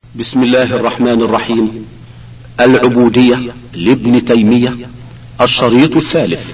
بسم الله الرحمن الرحيم. العبودية لابن تيمية، الشريط الثالث.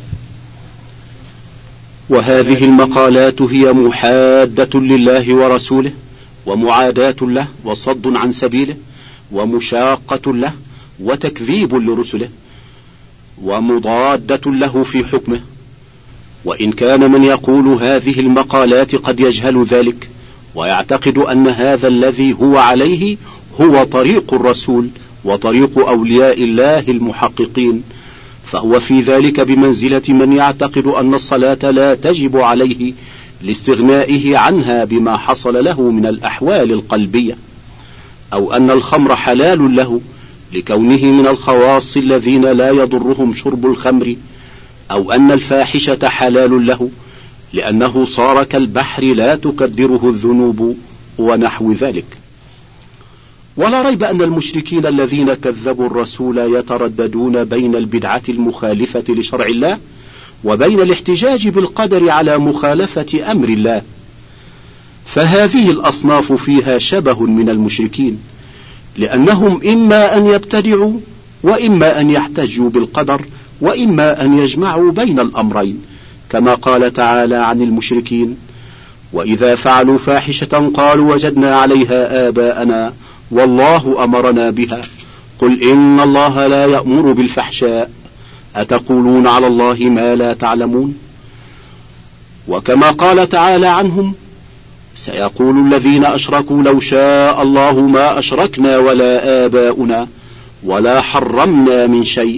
وهذه المقالات هي محادة لله ورسوله، ومعاداة له، وصد عن سبيله، ومشاقة له، وتكذيب لرسله، ومضادة له في حكمه. وإن كان من يقول هذه المقالات قد يجهل ذلك، ويعتقد أن هذا الذي هو عليه هو طريق الرسول وطريق أولياء الله المحققين، فهو في ذلك بمنزلة من يعتقد أن الصلاة لا تجب عليه لاستغنائه عنها بما حصل له من الأحوال القلبية، أو أن الخمر حلال له لكونه من الخواص الذين لا يضرهم شرب الخمر، أو أن الفاحشة حلال له لأنه صار كالبحر لا تكدره الذنوب، ونحو ذلك. ولا ريب أن المشركين الذين كذبوا الرسول يترددون بين البدعة المخالفة لشرع الله وبين الاحتجاج بالقدر على مخالفة أمر الله، فهذه الأصناف فيها شبه من المشركين، لأنهم إما أن يبتدعوا، وإما أن يحتجوا بالقدر، وإما أن يجمعوا بين الأمرين، كما قال تعالى عن المشركين: وإذا فعلوا فاحشة قالوا وجدنا عليها آباءنا والله أمرنا بها قل إن الله لا يأمر بالفحشاء أتقولون على الله ما لا تعلمون. وكما قال تعالى عنهم: سيقول الذين أشركوا لو شاء الله ما أشركنا ولا آباؤنا ولا حرمنا من شيء.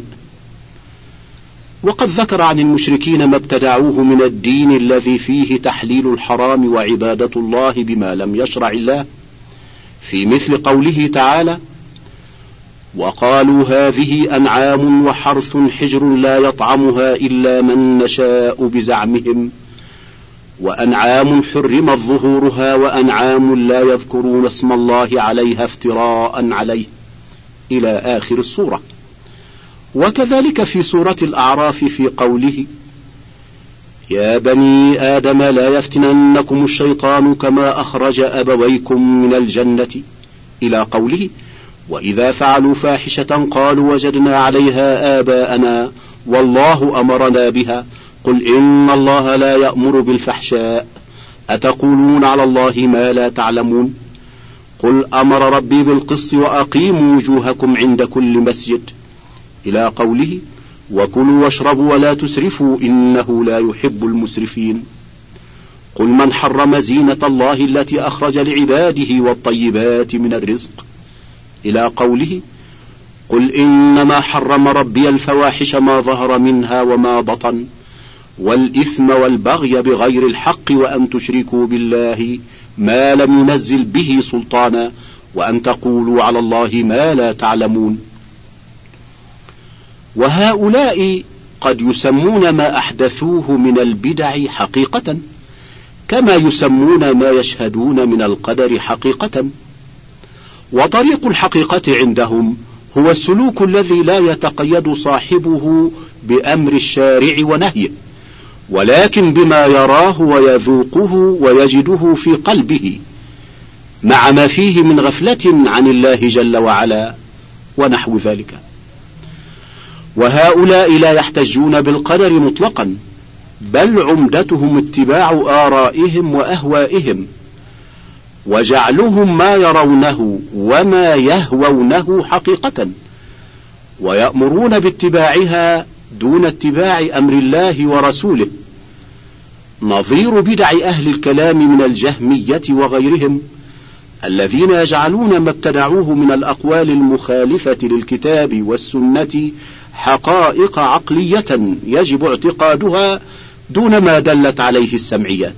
وقد ذكر عن المشركين ما ابتدعوه من الدين الذي فيه تحليل الحرام وعبادة الله بما لم يشرع الله، في مثل قوله تعالى: وقالوا هذه أنعام وحرث حجر لا يطعمها إلا من نشاء بزعمهم، وأنعام حرمت ظهورها وأنعام لا يذكرون اسم الله عليها افتراء عليه، إلى آخر السورة. وكذلك في سورة الأعراف في قوله: يا بني آدم لا يفتننكم الشيطان كما أخرج أبويكم من الجنة، إلى قوله: وإذا فعلوا فاحشة قالوا وجدنا عليها آباءنا والله أمرنا بها قل إن الله لا يأمر بالفحشاء أتقولون على الله ما لا تعلمون. قل أمر ربي بالقسط وأقيموا وجوهكم عند كل مسجد، إلى قوله: وكلوا واشربوا ولا تسرفوا إنه لا يحب المسرفين. قل من حرم زينة الله التي أخرج لعباده والطيبات من الرزق، إلى قوله: قل إنما حرم ربي الفواحش ما ظهر منها وما بطن والإثم والبغي بغير الحق وأن تشركوا بالله ما لم ينزل به سلطانا وأن تقولوا على الله ما لا تعلمون. وهؤلاء قد يسمون ما أحدثوه من البدع حقيقة، كما يسمون ما يشهدون من القدر حقيقة. وطريق الحقيقة عندهم هو السلوك الذي لا يتقيد صاحبه بأمر الشارع ونهيه، ولكن بما يراه ويذوقه ويجده في قلبه، مع ما فيه من غفلة عن الله جل وعلا، ونحو ذلك. وهؤلاء لا يحتجون بالقدر مطلقا، بل عمدتهم اتباع آرائهم وأهوائهم، وجعلهم ما يرونه وما يهوونه حقيقة، ويأمرون باتباعها دون اتباع أمر الله ورسوله، نظير بدع أهل الكلام من الجهمية وغيرهم، الذين يجعلون ما ابتدعوه من الأقوال المخالفة للكتاب والسنة حقائق عقلية يجب اعتقادها دون ما دلت عليه السمعيات.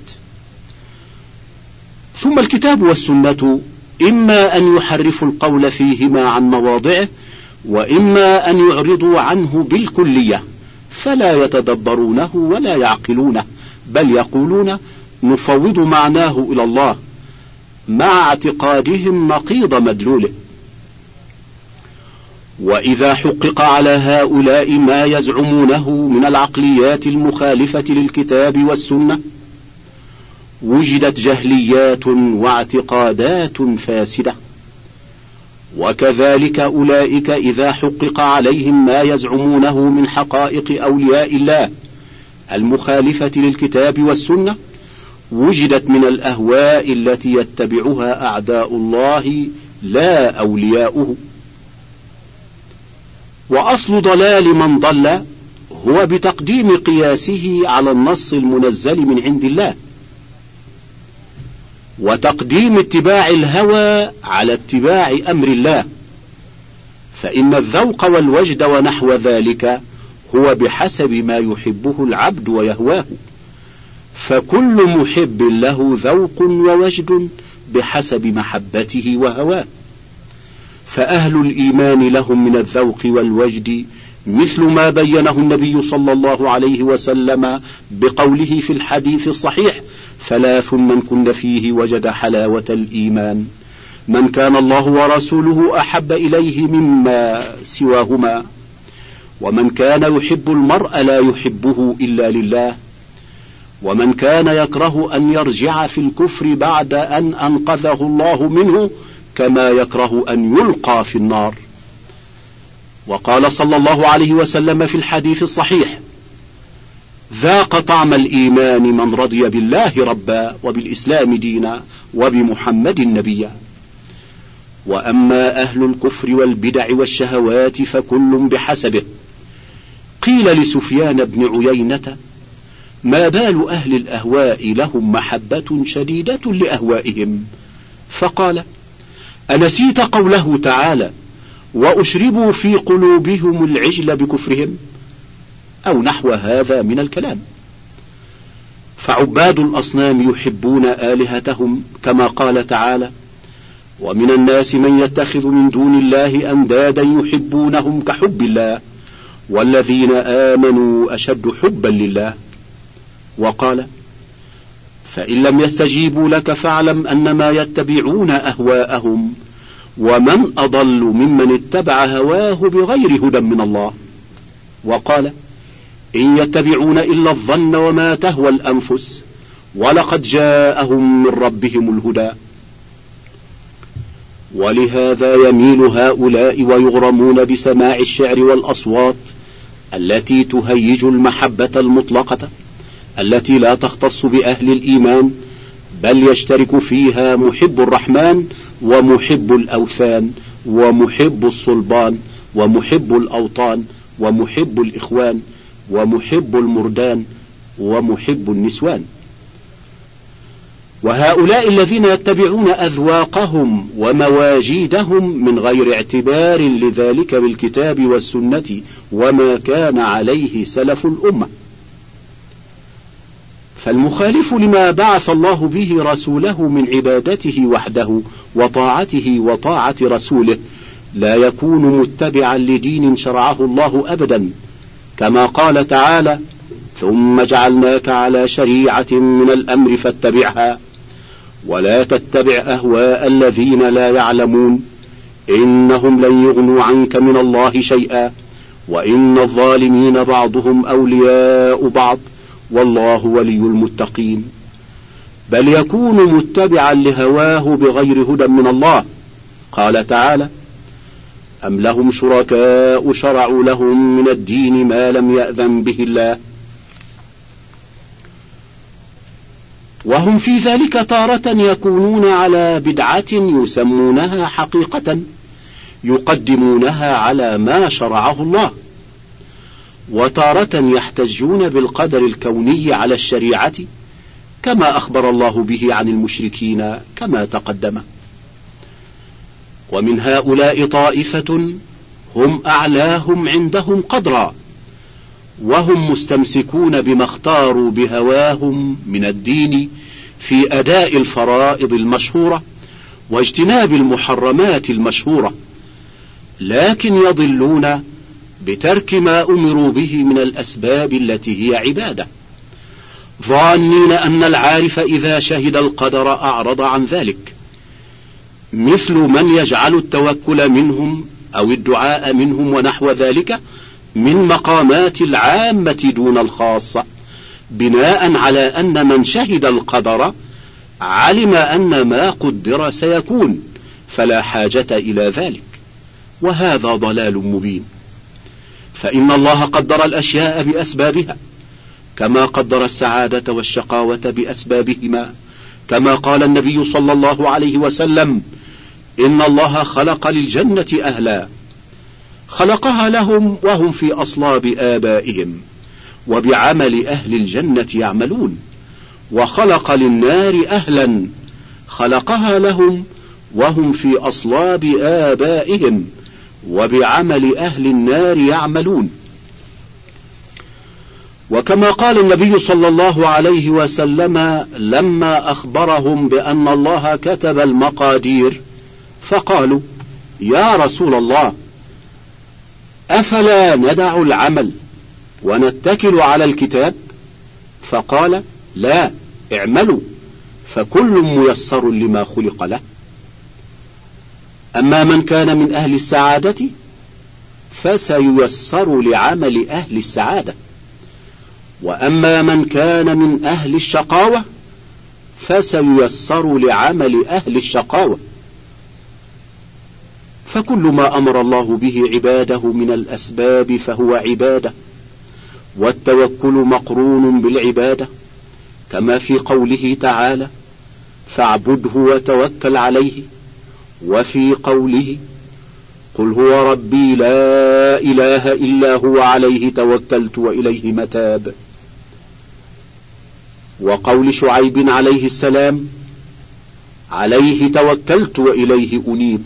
ثم الكتاب والسنة إما أن يحرفوا القول فيهما عن مواضعه، وإما أن يعرضوا عنه بالكلية فلا يتدبرونه ولا يعقلونه، بل يقولون نفوض معناه إلى الله، مع اعتقادهم نقيض مدلوله. وإذا حقق على هؤلاء ما يزعمونه من العقليات المخالفة للكتاب والسنة وجدت جهليات واعتقادات فاسدة، وكذلك أولئك إذا حقق عليهم ما يزعمونه من حقائق أولياء الله المخالفة للكتاب والسنة وجدت من الأهواء التي يتبعها أعداء الله لا أولياؤه. وأصل ضلال من ضل هو بتقديم قياسه على النص المنزل من عند الله، وتقديم اتباع الهوى على اتباع أمر الله، فإن الذوق والوجد ونحو ذلك هو بحسب ما يحبه العبد ويهواه، فكل محب له ذوق ووجد بحسب محبته وهواه، فأهل الإيمان لهم من الذوق والوجد مثل ما بينه النبي صلى الله عليه وسلم بقوله في الحديث الصحيح: 3 من كن فيه وجد حلاوة الإيمان: من كان الله ورسوله أحب إليه مما سواهما، ومن كان يحب المرء لا يحبه إلا لله، ومن كان يكره أن يرجع في الكفر بعد أن أنقذه الله منه كما يكره أن يلقى في النار. وقال صلى الله عليه وسلم في الحديث الصحيح: ذاق طعم الإيمان من رضي بالله ربا وبالإسلام دينا وبمحمد نبيا. وأما أهل الكفر والبدع والشهوات فكل بحسبه. قيل لسفيان بن عيينة: ما بال أهل الأهواء لهم محبة شديدة لأهوائهم؟ فقال: أنسيت قوله تعالى: وأشربوا في قلوبهم العجل بكفرهم؟ أو نحو هذا من الكلام. فعباد الأصنام يحبون آلهتهم كما قال تعالى: ومن الناس من يتخذ من دون الله أندادا يحبونهم كحب الله والذين آمنوا أشد حبا لله. وقال: فإن لم يستجيبوا لك فاعلم أنما يتبعون أهواءهم ومن أضل ممن اتبع هواه بغير هدى من الله. وقال: إن يتبعون إلا الظن وما تهوى الأنفس ولقد جاءهم من ربهم الهدى. ولهذا يميل هؤلاء ويغرمون بسماع الشعر والأصوات التي تهيج المحبة المطلقة التي لا تختص بأهل الإيمان، بل يشترك فيها محب الرحمن ومحب الأوثان ومحب الصلبان ومحب الأوطان ومحب الإخوان ومحب المردان ومحب النسوان. وهؤلاء الذين يتبعون أذواقهم ومواجيدهم من غير اعتبار لذلك بالكتاب والسنة وما كان عليه سلف الأمة. فالمخالف لما بعث الله به رسوله من عبادته وحده وطاعته وطاعة رسوله لا يكون متبعا لدين شرعه الله أبدا، كما قال تعالى: ثم جعلناك على شريعة من الأمر فاتبعها ولا تتبع أهواء الذين لا يعلمون إنهم لن يغنوا عنك من الله شيئا وإن الظالمين بعضهم أولياء بعض والله ولي المتقين. بل يكون متبعا لهواه بغير هدى من الله. قال تعالى: أم لهم شركاء شرعوا لهم من الدين ما لم يأذن به الله. وهم في ذلك تارة يكونون على بدعة يسمونها حقيقة يقدمونها على ما شرعه الله، وتارة يحتجون بالقدر الكوني على الشريعة كما أخبر الله به عن المشركين كما تقدم. ومن هؤلاء طائفة هم أعلاهم عندهم قدرا، وهم مستمسكون بما اختاروا بهواهم من الدين في أداء الفرائض المشهورة واجتناب المحرمات المشهورة، لكن يضلون بترك ما أمروا به من الأسباب التي هي عبادة، ظانين أن العارف إذا شهد القدر أعرض عن ذلك، مثل من يجعل التوكل منهم أو الدعاء منهم ونحو ذلك من مقامات العامة دون الخاصة، بناء على أن من شهد القدر علم أن ما قدر سيكون، فلا حاجة إلى ذلك، وهذا ضلال مبين. فإن الله قدر الأشياء بأسبابها، كما قدر السعادة والشقاوة بأسبابهما، كما قال النبي صلى الله عليه وسلم: إن الله خلق للجنة أهلا، خلقها لهم وهم في أصلاب آبائهم، وبعمل أهل الجنة يعملون، وخلق للنار أهلا، خلقها لهم وهم في أصلاب آبائهم، وبعمل أهل النار يعملون. وكما قال النبي صلى الله عليه وسلم لما أخبرهم بأن الله كتب المقادير، فقالوا: يا رسول الله، أفلا ندع العمل ونتكل على الكتاب؟ فقال: لا، اعملوا فكل ميسر لما خلق له. أما من كان من أهل السعادة فسييسر لعمل أهل السعادة، وأما من كان من أهل الشقاوة فسييسر لعمل أهل الشقاوة. فكل ما أمر الله به عباده من الأسباب فهو عبادة، والتوكل مقرون بالعبادة، كما في قوله تعالى: فاعبده وتوكل عليه، وفي قوله: قل هو ربي لا إله إلا هو عليه توكلت وإليه متاب، وقول شعيب عليه السلام: عليه توكلت وإليه أنيب.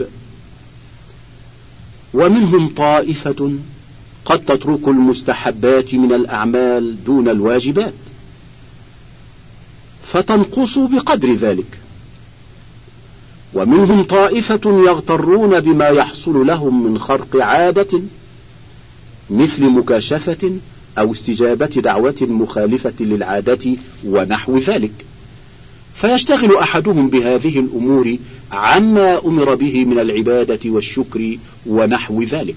ومنهم طائفة قد تترك المستحبات من الأعمال دون الواجبات، فتنقص بقدر ذلك. ومنهم طائفة يغترون بما يحصل لهم من خرق عادة، مثل مكاشفة أو استجابة دعوة مخالفة للعادة ونحو ذلك، فيشتغل أحدهم بهذه الأمور عما أمر به من العبادة والشكر ونحو ذلك.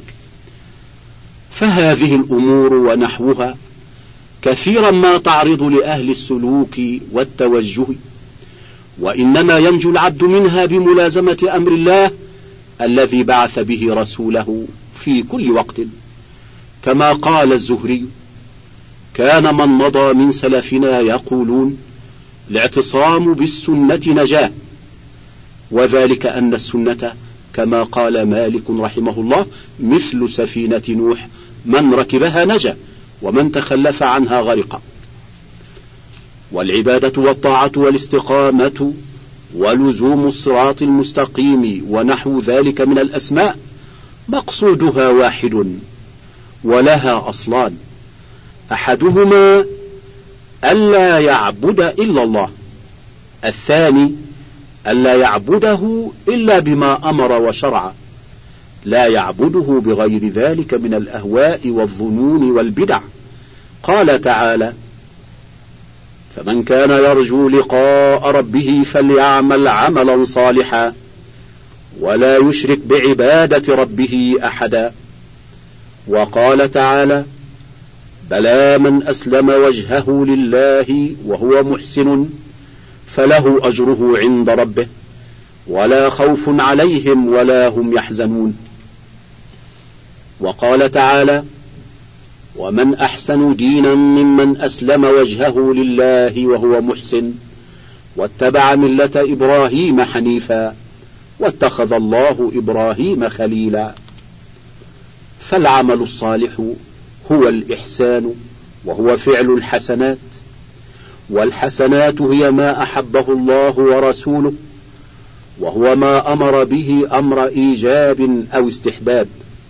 فهذه الأمور ونحوها كثيرا ما تعرض لأهل السلوك والتوجه، وإنما ينجو العبد منها بملازمة أمر الله الذي بعث به رسوله في كل وقت، كما قال الزهري: كان من مضى من سلفنا يقولون: الاعتصام بالسنة نجاة، وذلك أن السنة كما قال مالك رحمه الله مثل سفينة نوح، من ركبها نجا ومن تخلف عنها غرق. والعبادة والطاعة والاستقامة ولزوم الصراط المستقيم ونحو ذلك من الأسماء مقصودها واحد، ولها أصلان: أحدهما ألا يعبد إلا الله، الثاني ألا يعبده إلا بما أمر وشرع، لا يعبده بغير ذلك من الأهواء والظنون والبدع. قال تعالى: فمن كان يرجو لقاء ربه فليعمل عملا صالحا ولا يشرك بعبادة ربه أحدا. وقال تعالى: بلى من أسلم وجهه لله وهو محسن فله أجره عند ربه ولا خوف عليهم ولا هم يحزنون. وقال تعالى: ومن أحسن دينا ممن أسلم وجهه لله وهو محسن واتبع ملة إبراهيم حنيفا واتخذ الله إبراهيم خليلا. فالعمل الصالح هو الإحسان، وهو فعل الحسنات، والحسنات هي ما أحبه الله ورسوله، وهو ما أمر به أمر إيجاب أو استحباب.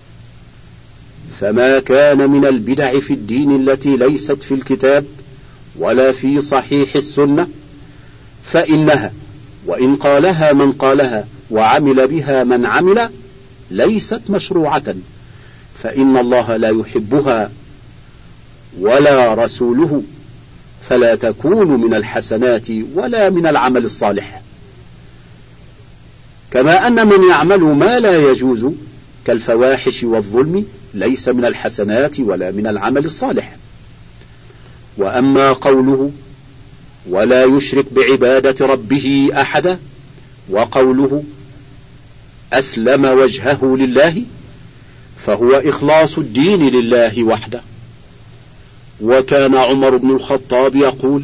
فما كان من البدع في الدين التي ليست في الكتاب ولا في صحيح السنة فإنها وإن قالها من قالها وعمل بها من عمل ليست مشروعة، فإن الله لا يحبها ولا رسوله، فلا تكون من الحسنات ولا من العمل الصالح. كما أن من يعمل ما لا يجوز كالفواحش والظلم ليس من الحسنات ولا من العمل الصالح. وأما قوله ولا يشرك بعبادة ربه أحدا، وقوله أسلم وجهه لله فهو إخلاص الدين لله وحده. وكان عمر بن الخطاب يقول: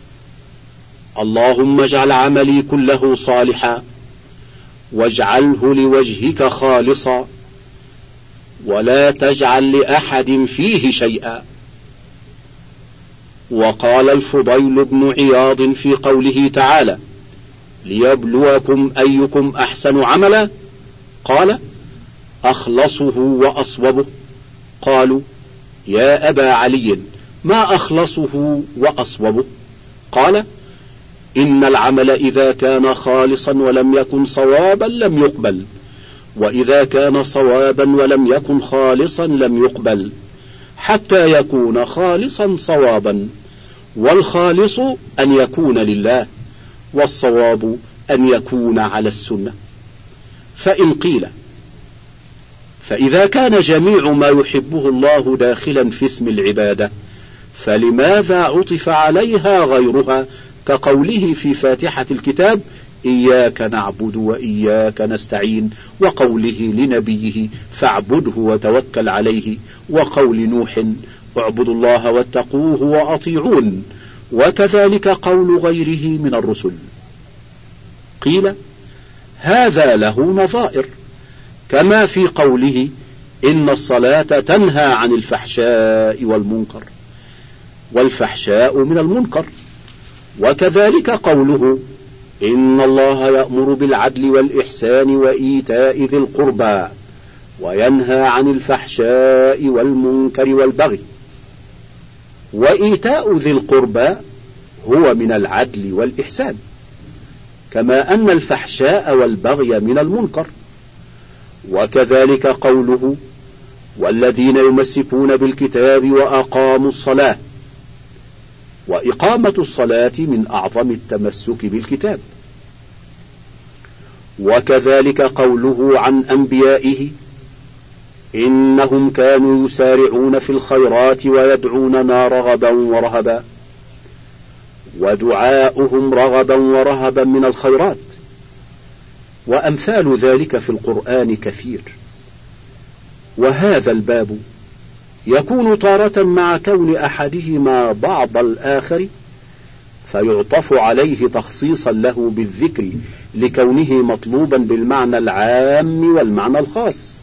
اللهم اجعل عملي كله صالحا واجعله لوجهك خالصا ولا تجعل لأحد فيه شيئا. وقال الفضيل بن عياض في قوله تعالى: ليبلوكم أيكم أحسن عملا، قال: أخلصه وأصوبه. قالوا: يا أبا علي ما أخلصه وأصوبه؟ قال: إن العمل إذا كان خالصا ولم يكن صوابا لم يقبل، وإذا كان صوابا ولم يكن خالصا لم يقبل، حتى يكون خالصا صوابا، والخالص أن يكون لله، والصواب أن يكون على السنة. فإن قيل: فإذا كان جميع ما يحبه الله داخلا في اسم العبادة فلماذا عطف عليها غيرها كقوله في فاتحة الكتاب: إياك نعبد وإياك نستعين، وقوله لنبيه: فاعبده وتوكل عليه، وقول نوح: اعبدوا الله واتقوه وأطيعون، وكذلك قول غيره من الرسل. قيل: هذا له نظائر، كما في قوله: إن الصلاة تنهى عن الفحشاء والمنكر، والفحشاء من المنكر، وكذلك قوله: إن الله يأمر بالعدل والإحسان وإيتاء ذي القربى وينهى عن الفحشاء والمنكر والبغي. وإيتاء ذي القربى هو من العدل والإحسان، كما أن الفحشاء والبغي من المنكر. وكذلك قوله: والذين يمسكون بالكتاب وأقاموا الصلاة، وإقامة الصلاة من أعظم التمسك بالكتاب. وكذلك قوله عن أنبيائه: إنهم كانوا يسارعون في الخيرات ويدعوننا رغبا ورهبا، ودعاؤهم رغبا ورهبا من الخيرات. وأمثال ذلك في القرآن كثير. وهذا الباب يكون تارة مع كون أحدهما بعض الآخر فيعطف عليه تخصيصا له بالذكر لكونه مطلوبا بالمعنى العام والمعنى الخاص،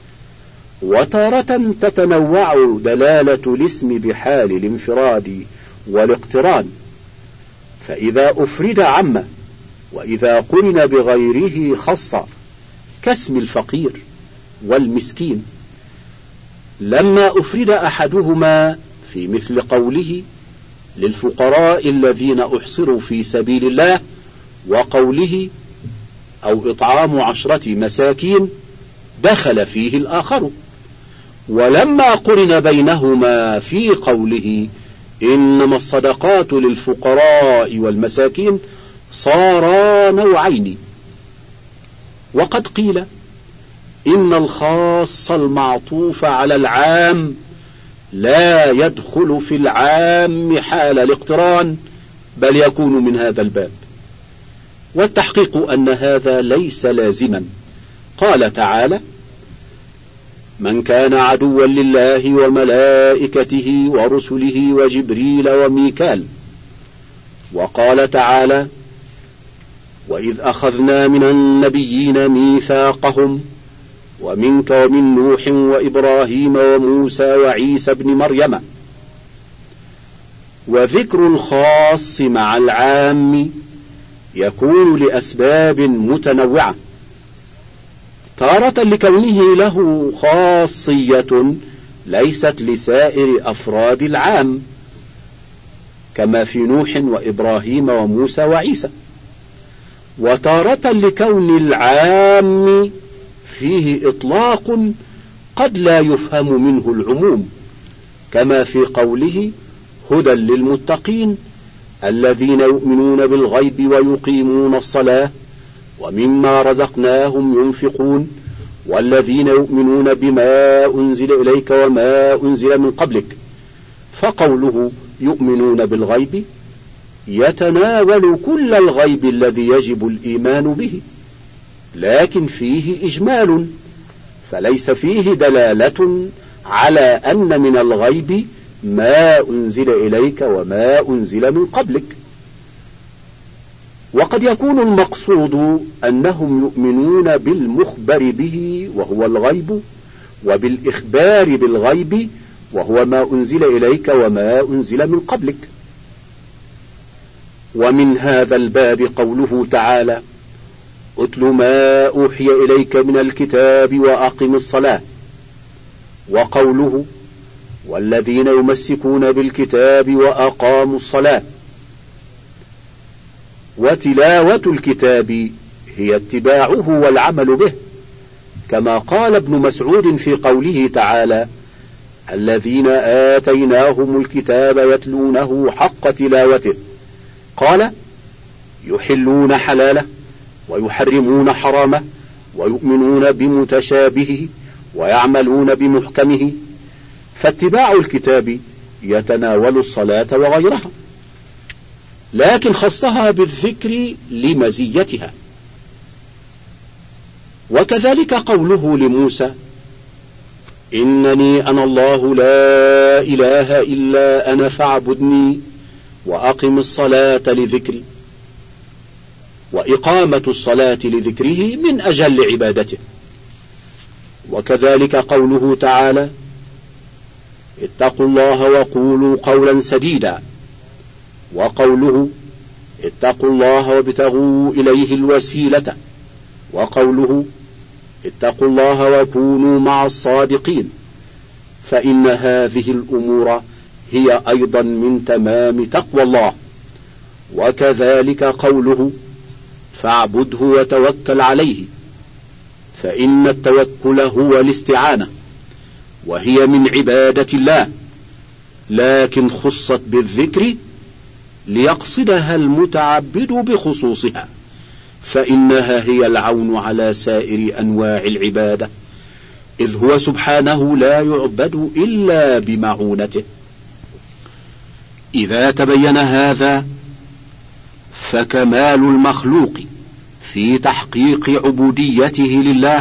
وتارة تتنوع دلالة الاسم بحال الانفراد والاقتران، فإذا أفرد عم، وإذا قرن بغيره خص، كاسم الفقير والمسكين. لما أفرد أحدهما في مثل قوله: للفقراء الذين أحصروا في سبيل الله، وقوله: أو إطعام 10 مساكين، دخل فيه الآخر. ولما قرن بينهما في قوله: إنما الصدقات للفقراء والمساكين، صارا نوعين. وقد قيل إن الخاص المعطوف على العام لا يدخل في العام حال الاقتران، بل يكون من هذا الباب. والتحقيق أن هذا ليس لازما. قال تعالى: من كان عدوا لله وملائكته ورسله وجبريل وميكال. وقال تعالى: وإذ أخذنا من النبيين ميثاقهم ومنك ومن نوح وإبراهيم وموسى وعيسى ابن مريم. وذكر الخاص مع العام يكون لأسباب متنوعة، تارة لكونه له خاصية ليست لسائر أفراد العام، كما في نوح وإبراهيم وموسى وعيسى، وتارة لكون العام فيه إطلاق قد لا يفهم منه العموم، كما في قوله: هدى للمتقين الذين يؤمنون بالغيب ويقيمون الصلاة ومما رزقناهم ينفقون والذين يؤمنون بما أنزل إليك وما أنزل من قبلك. فقوله يؤمنون بالغيب يتناول كل الغيب الذي يجب الإيمان به، لكن فيه إجمال، فليس فيه دلالة على أن من الغيب ما أنزل إليك وما أنزل من قبلك. وقد يكون المقصود أنهم يؤمنون بالمخبر به وهو الغيب، وبالإخبار بالغيب وهو ما أنزل إليك وما أنزل من قبلك. ومن هذا الباب قوله تعالى: أتل ما أوحي إليك من الكتاب وأقم الصلاة، وقوله: والذين يمسكون بالكتاب وأقاموا الصلاة. وتلاوة الكتاب هي اتباعه والعمل به، كما قال ابن مسعود في قوله تعالى: الذين آتيناهم الكتاب يتلونه حق تلاوته، قال: يحلون حلاله ويحرمون حرامه ويؤمنون بمتشابهه ويعملون بمحكمه. فاتباع الكتاب يتناول الصلاة وغيرها، لكن خصها بالذكر لمزيتها. وكذلك قوله لموسى: إنني أنا الله لا إله إلا أنا فاعبدني وأقم الصلاة لذكري. وإقامة الصلاة لذكره من أجل عبادته. وكذلك قوله تعالى: اتقوا الله وقولوا قولا سديدا، وقوله: اتقوا الله وابتغوا إليه الوسيلة، وقوله: اتقوا الله وكونوا مع الصادقين. فإن هذه الأمور هي أيضا من تمام تقوى الله. وكذلك قوله: فاعبده وتوكل عليه، فإن التوكل هو الاستعانة، وهي من عبادة الله، لكن خصت بالذكر ليقصدها المتعبد بخصوصها، فإنها هي العون على سائر أنواع العبادة، إذ هو سبحانه لا يعبد إلا بمعونته. إذا تبين هذا فكمال المخلوق في تحقيق عبوديته لله،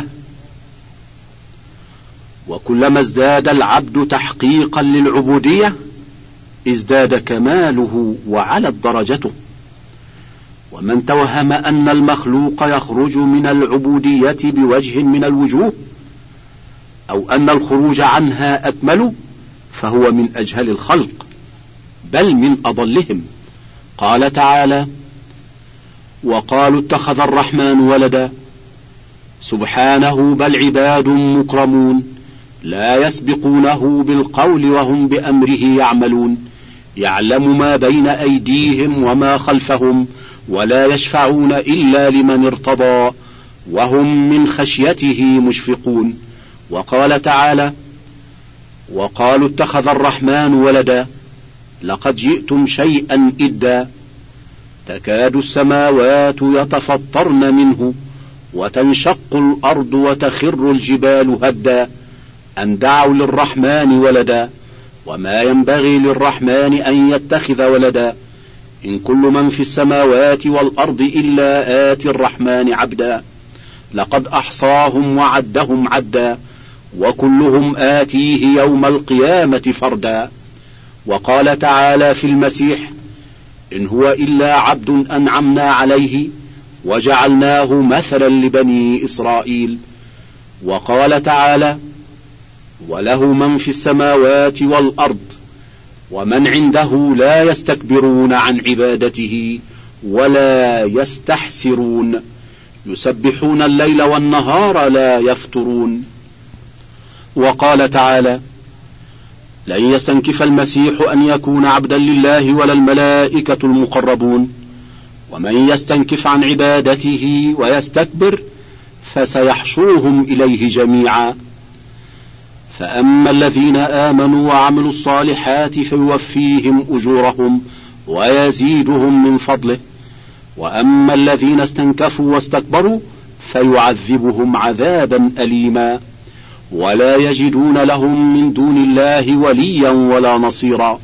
وكلما ازداد العبد تحقيقا للعبودية ازداد كماله وعلت درجته. ومن توهم أن المخلوق يخرج من العبودية بوجه من الوجوه، أو أن الخروج عنها أكمل، فهو من أجهل الخلق، بل من أضلهم. قال تعالى: وقالوا اتخذ الرحمن ولدا، سبحانه بل عباد مكرمون لا يسبقونه بالقول وهم بأمره يعملون، يعلم ما بين أيديهم وما خلفهم ولا يشفعون إلا لمن ارتضى وهم من خشيته مشفقون. وقال تعالى: وقالوا اتخذ الرحمن ولدا لقد جئتم شيئا إدا، تكاد السماوات يتفطرن منه وتنشق الأرض وتخر الجبال هدا أن دعوا للرحمن ولدا وما ينبغي للرحمن أن يتخذ ولدا إن كل من في السماوات والأرض إلا آتي الرحمن عبدا لقد أحصاهم وعدهم عدا وكلهم آتيه يوم القيامة فردا. وقال تعالى في المسيح: إن هو إلا عبد أنعمنا عليه وجعلناه مثلا لبني إسرائيل. وقال تعالى: وله من في السماوات والأرض ومن عنده لا يستكبرون عن عبادته ولا يستحسرون يسبحون الليل والنهار لا يفترون. وقال تعالى: لن يستنكف المسيح أن يكون عبدا لله ولا الملائكة المقربون ومن يستنكف عن عبادته ويستكبر فسيحشرهم إليه جميعا. فأما الذين آمنوا وعملوا الصالحات فيوفيهم أجورهم ويزيدهم من فضله، وأما الذين استنكفوا واستكبروا فيعذبهم عذابا أليما ولا يجدون لهم من دون الله وليا ولا نصيرا.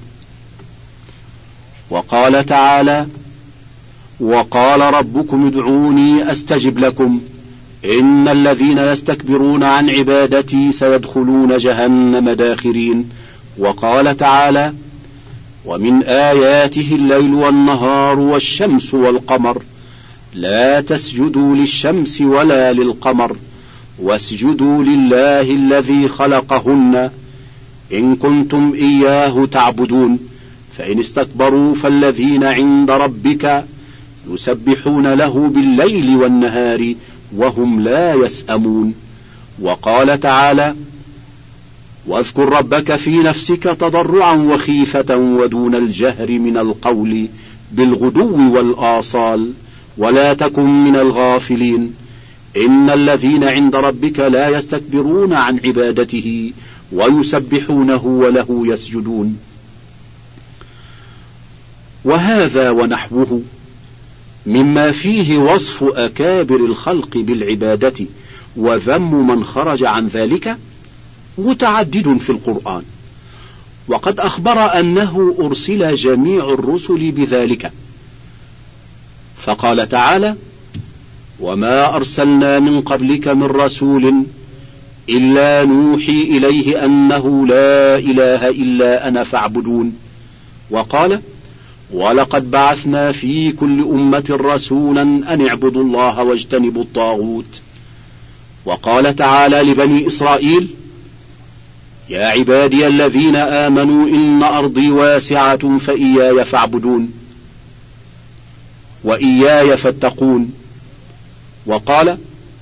وقال تعالى: وقال ربكم ادعوني أستجب لكم إن الذين يستكبرون عن عبادتي سيدخلون جهنم داخرين. وقال تعالى: ومن آياته الليل والنهار والشمس والقمر لا تسجدوا للشمس ولا للقمر واسجدوا لله الذي خلقهن إن كنتم إياه تعبدون. فإن استكبروا فالذين عند ربك يسبحون له بالليل والنهار وهم لا يسأمون. وقال تعالى: واذكر ربك في نفسك تضرعا وخيفة ودون الجهر من القول بالغدو والآصال ولا تكن من الغافلين. إن الذين عند ربك لا يستكبرون عن عبادته ويسبحونه وله يسجدون. وهذا ونحوه مما فيه وصف أكابر الخلق بالعبادة وذم من خرج عن ذلك متعدد في القرآن، وقد أخبر أنه أرسل جميع الرسل بذلك، فقال تعالى: وما أرسلنا من قبلك من رسول إلا نوحي إليه أنه لا إله إلا أنا فاعبدون. وقال: ولقد بعثنا في كل أمة رسولا أن اعبدوا الله واجتنبوا الطاغوت. وقال تعالى لبني إسرائيل: يا عبادي الذين آمنوا إن أرضي واسعة فإياي فاعبدون وإياي فاتقون. وقال: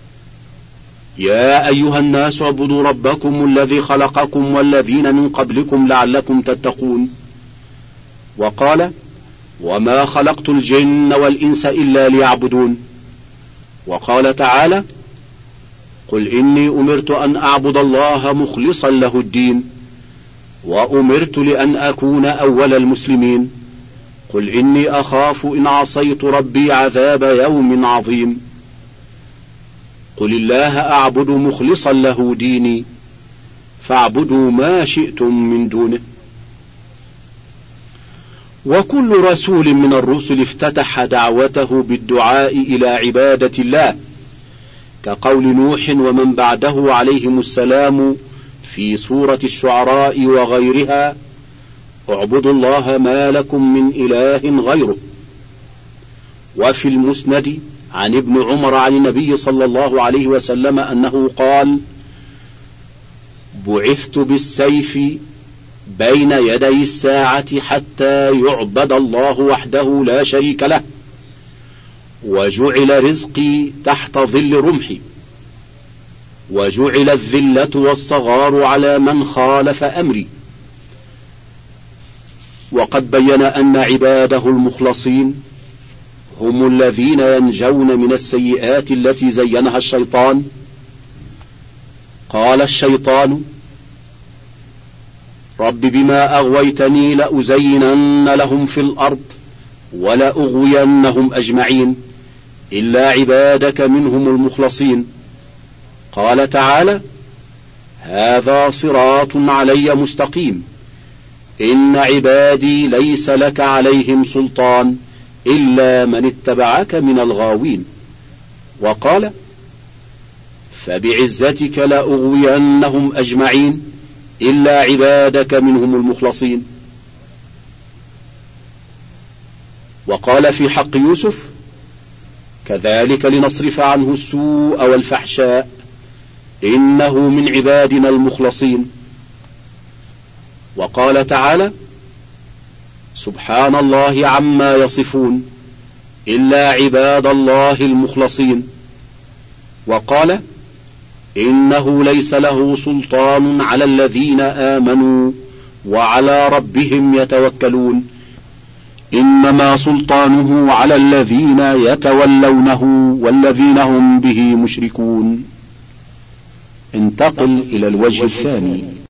يا أيها الناس اعبدوا ربكم الذي خلقكم والذين من قبلكم لعلكم تتقون. وقال: وما خلقت الجن والإنس إلا ليعبدون. وقال تعالى: قل إني أمرت أن أعبد الله مخلصا له الدين وأمرت لأن أكون أول المسلمين. قل إني أخاف إن عصيت ربي عذاب يوم عظيم. قل الله أعبد مخلصا له ديني فاعبدوا ما شئتم من دونه. وكل رسول من الرسل افتتح دعوته بالدعاء إلى عبادة الله، كقول نوح ومن بعده عليهم السلام في سورة الشعراء وغيرها: اعبدوا الله ما لكم من إله غيره. وفي المسند عن ابن عمر عن النبي صلى الله عليه وسلم أنه قال: بعثت بالسيف بين يدي الساعة حتى يعبد الله وحده لا شريك له، وجعل رزقي تحت ظل رمحي، وجعل الذلة والصغار على من خالف أمري. وقد بين أن عباده المخلصين هم الذين ينجون من السيئات التي زينها الشيطان. قال الشيطان: رب بما أغويتني لأزينن لهم في الأرض ولأغوينهم أجمعين إلا عبادك منهم المخلصين. قال تعالى: هذا صراط علي مستقيم إن عبادي ليس لك عليهم سلطان إلا من اتبعك من الغاوين. وقال: فبعزتك لأغوينهم أجمعين إلا عبادك منهم المخلصين. وقال في حق يوسف: كذلك لنصرف عنه السوء والفحشاء إنه من عبادنا المخلصين. وقال تعالى: سبحان الله عما يصفون إلا عباد الله المخلصين. وقال: إنه ليس له سلطان على الذين آمنوا وعلى ربهم يتوكلون إنما سلطانه على الذين يتولونه والذين هم به مشركون. انتقل إلى الوجه الثاني.